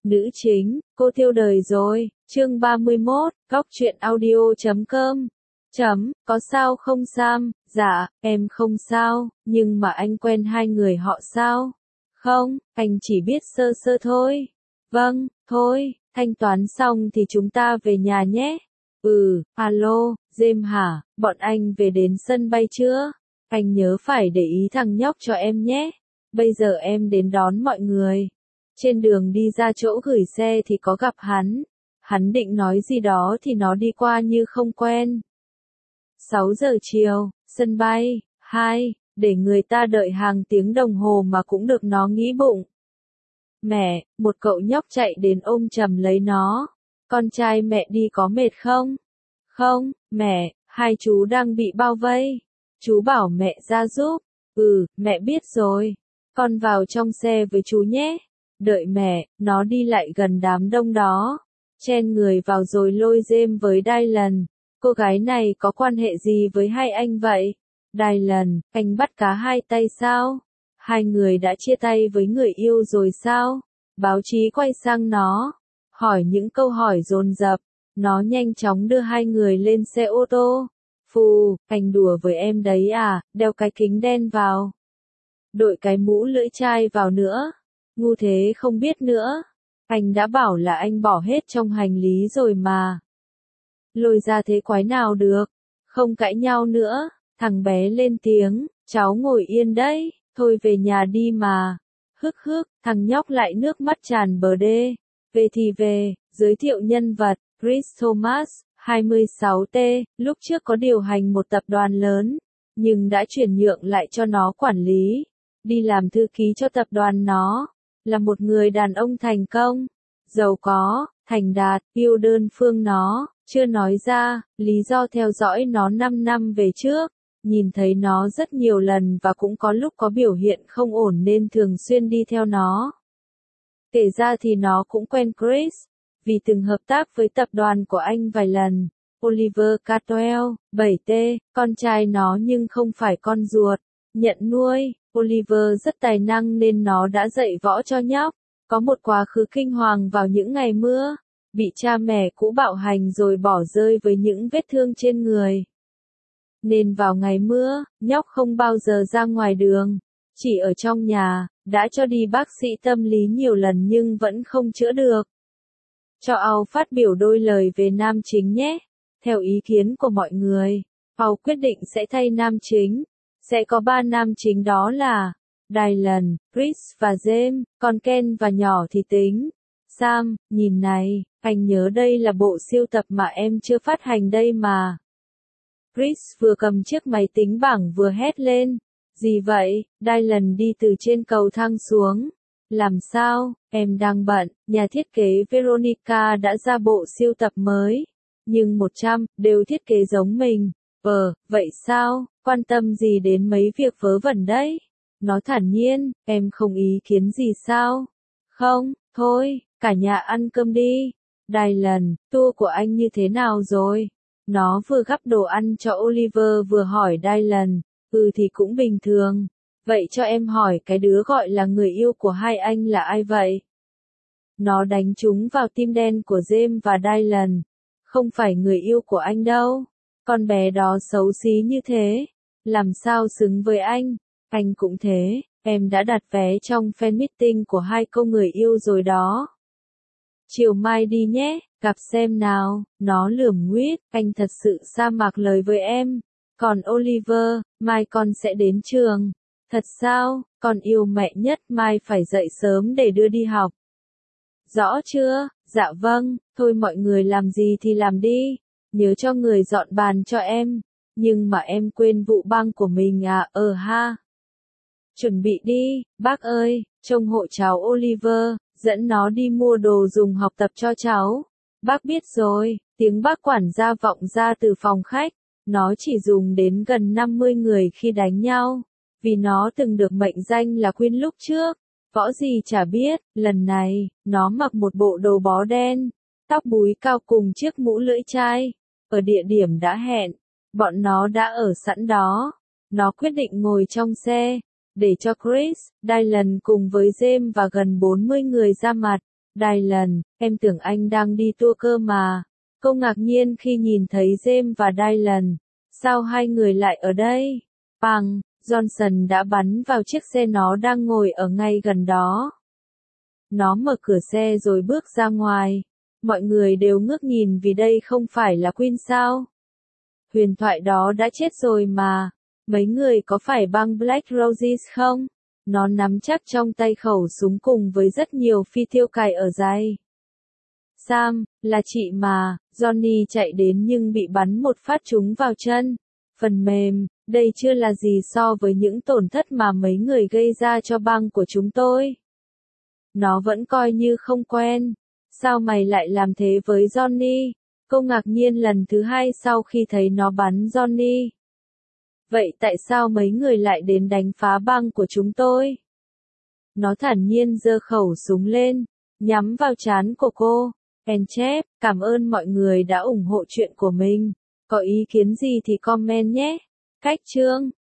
Nữ chính, cô tiêu đời rồi, chương 31, góc truyện audio.com. Có sao không Sam? Dạ, em không sao, nhưng mà anh quen hai người họ sao? Không, anh chỉ biết sơ sơ thôi. Vâng, thôi, thanh toán xong thì chúng ta về nhà nhé. Alo, James hả, bọn anh về đến sân bay chưa? Anh nhớ phải để ý thằng nhóc cho em nhé. Bây giờ em đến đón mọi người. Trên đường đi ra chỗ gửi xe thì có gặp hắn. Hắn định nói gì đó thì nó đi qua như không quen. 6 giờ chiều, sân bay, để người ta đợi hàng tiếng đồng hồ mà cũng được nó nghĩ bụng. Mẹ, một cậu nhóc chạy đến ôm chầm lấy nó. Con trai mẹ đi có mệt không? Không, mẹ, hai chú đang bị bao vây. Chú bảo mẹ ra giúp. Mẹ biết rồi. Con vào trong xe với chú nhé. Đợi mẹ, nó đi lại gần đám đông đó. Chen người vào rồi lôi James với Dylan. Cô gái này có quan hệ gì với hai anh vậy? Dylan, anh bắt cá hai tay sao? Hai người đã chia tay với người yêu rồi sao? Báo chí quay sang nó. Hỏi những câu hỏi dồn dập. Nó nhanh chóng đưa hai người lên xe ô tô. Phù, anh đùa với em đấy à, đeo cái kính đen vào. Đội cái mũ lưỡi chai vào nữa. Ngu thế không biết nữa. Anh đã bảo là anh bỏ hết trong hành lý rồi mà. Lôi ra thế quái nào được. Không cãi nhau nữa. Thằng bé lên tiếng. Cháu ngồi yên đấy. Thôi về nhà đi mà. Thằng nhóc lại nước mắt tràn bờ đê. Về thì về. Giới thiệu nhân vật. Chris Thomas, 26T, lúc trước có điều hành một tập đoàn lớn. Nhưng đã chuyển nhượng lại cho nó quản lý. Đi làm thư ký cho tập đoàn nó. Là một người đàn ông thành công, giàu có, thành đạt, yêu đơn phương nó, chưa nói ra, lý do theo dõi nó 5 năm về trước, nhìn thấy nó rất nhiều lần và cũng có lúc có biểu hiện không ổn nên thường xuyên đi theo nó. Kể ra thì nó cũng quen Chris, vì từng hợp tác với tập đoàn của anh vài lần. Oliver Caldwell, 7T, con trai nó nhưng không phải con ruột, nhận nuôi. Oliver rất tài năng nên nó đã dạy võ cho nhóc, có một quá khứ kinh hoàng vào những ngày mưa, bị cha mẹ cũ bạo hành rồi bỏ rơi với những vết thương trên người. Nên vào ngày mưa, nhóc không bao giờ ra ngoài đường, chỉ ở trong nhà, đã cho đi bác sĩ tâm lý nhiều lần nhưng vẫn không chữa được. Cho Ao phát biểu đôi lời về nam chính nhé. Theo ý kiến của mọi người, Ao quyết định sẽ thay nam chính. Sẽ có 3 nam chính đó là Dylan, Chris và James, còn Ken và nhỏ thì tính. Sam, nhìn này, anh nhớ đây là bộ siêu tập mà em chưa phát hành đây mà. Chris vừa cầm chiếc máy tính bảng vừa hét lên. Gì vậy? Dylan đi từ trên cầu thang xuống. Làm sao? Em đang bận, nhà thiết kế Veronica đã ra bộ siêu tập mới. Nhưng 100, đều thiết kế giống mình. Vậy sao? Quan tâm gì đến mấy việc vớ vẩn đấy? Nó thản nhiên, em không ý kiến gì sao? Không, thôi, cả nhà ăn cơm đi. Dylan, tour của anh như thế nào rồi? Nó vừa gắp đồ ăn cho Oliver vừa hỏi Dylan. Thì cũng bình thường. Vậy cho em hỏi cái đứa gọi là người yêu của hai anh là ai vậy? Nó đánh trúng vào tim đen của James và Dylan. Không phải người yêu của anh đâu. Con bé đó xấu xí như thế. Làm sao xứng với anh? Anh cũng thế, em đã đặt vé trong fan meeting của hai cô người yêu rồi đó. Chiều mai đi nhé, gặp xem nào. Nó lườm nguýt, anh thật sự sa mạc lời với em. Còn Oliver, mai con sẽ đến trường. Thật sao, con yêu mẹ nhất, mai phải dậy sớm để đưa đi học. Rõ chưa? Dạ vâng, thôi mọi người làm gì thì làm đi. Nhớ cho người dọn bàn cho em. Nhưng mà em quên vụ băng của mình à, ha. Chuẩn bị đi, bác ơi, trông hộ cháu Oliver, dẫn nó đi mua đồ dùng học tập cho cháu. Bác biết rồi, tiếng bác quản gia vọng ra từ phòng khách. Nó chỉ dùng đến gần 50 người khi đánh nhau. Vì nó từng được mệnh danh là Queen lúc trước. Võ gì chả biết, lần này, nó mặc một bộ đồ bó đen, tóc búi cao cùng chiếc mũ lưỡi chai. Ở địa điểm đã hẹn, bọn nó đã ở sẵn đó. Nó quyết định ngồi trong xe, để cho Chris, Dylan cùng với James và gần 40 người ra mặt. Dylan, em tưởng anh đang đi tour cơ mà. Cô ngạc nhiên khi nhìn thấy James và Dylan. Sao hai người lại ở đây? Bang, Johnson đã bắn vào chiếc xe nó đang ngồi ở ngay gần đó. Nó mở cửa xe rồi bước ra ngoài. Mọi người đều ngước nhìn vì đây không phải là Queen sao? Huyền thoại đó đã chết rồi mà. Mấy người có phải băng Black Roses không? Nó nắm chắc trong tay khẩu súng cùng với rất nhiều phi tiêu cài ở dây. Sam, là chị mà. Johnny chạy đến nhưng bị bắn một phát trúng vào chân. Phần mềm, đây chưa là gì so với những tổn thất mà mấy người gây ra cho băng của chúng tôi. Nó vẫn coi như không quen. Sao mày lại làm thế với Johnny? Cô ngạc nhiên lần thứ hai sau khi thấy nó bắn Johnny. Vậy tại sao mấy người lại đến đánh phá băng của chúng tôi? Nó thản nhiên giơ khẩu súng lên, nhắm vào trán của cô. Enchep, cảm ơn mọi người đã ủng hộ chuyện của mình. Có ý kiến gì thì comment nhé. Cách chương